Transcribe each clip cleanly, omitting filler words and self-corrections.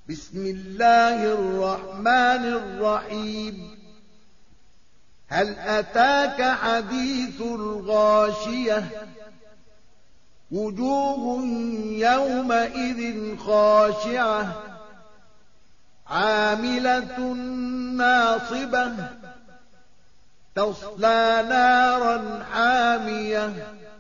بسم الله الرحمن الرحيم هل أتاك حديث الغاشية وجوه يومئذ خاشعة عاملة ناصبة تصلى نارا حامية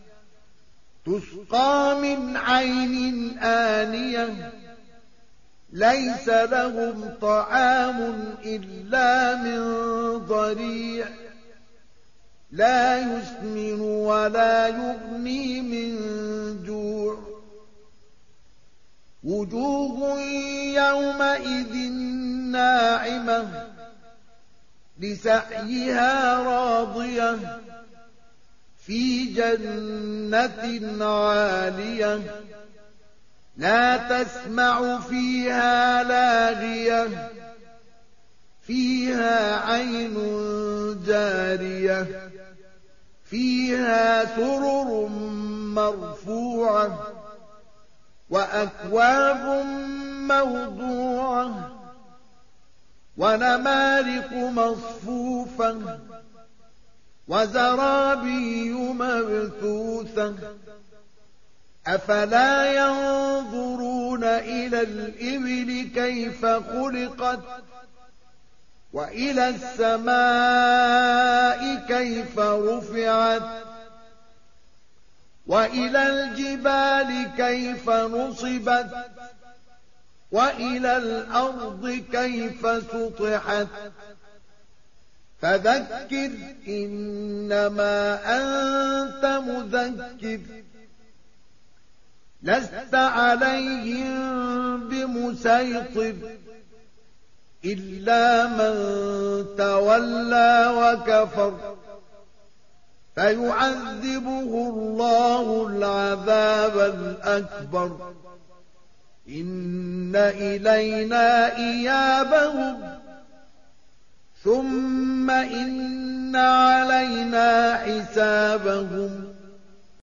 تسقى من عين آنية ليس لهم طعام إلا من ضريع لا يسمن ولا يغني من جوع وجوه يومئذ ناعمة لسعيها راضية في جنة عالية لا تسمع فيها لاغية فيها عين جارية فيها سرر مرفوعة وأكواب موضوعة ونمارق مصفوفة وزرابي مبثوثة أفلا ينظرون إلى الإبل كيف خلقت وإلى السماء كيف رفعت وإلى الجبال كيف نصبت وإلى الأرض كيف سطحت فذكر إنما أنت مذكر لست عليهم بمسيطر إلا من تولى وكفر فيعذبه الله العذاب الأكبر إن إلينا إيابهم ثم إن علينا حسابهم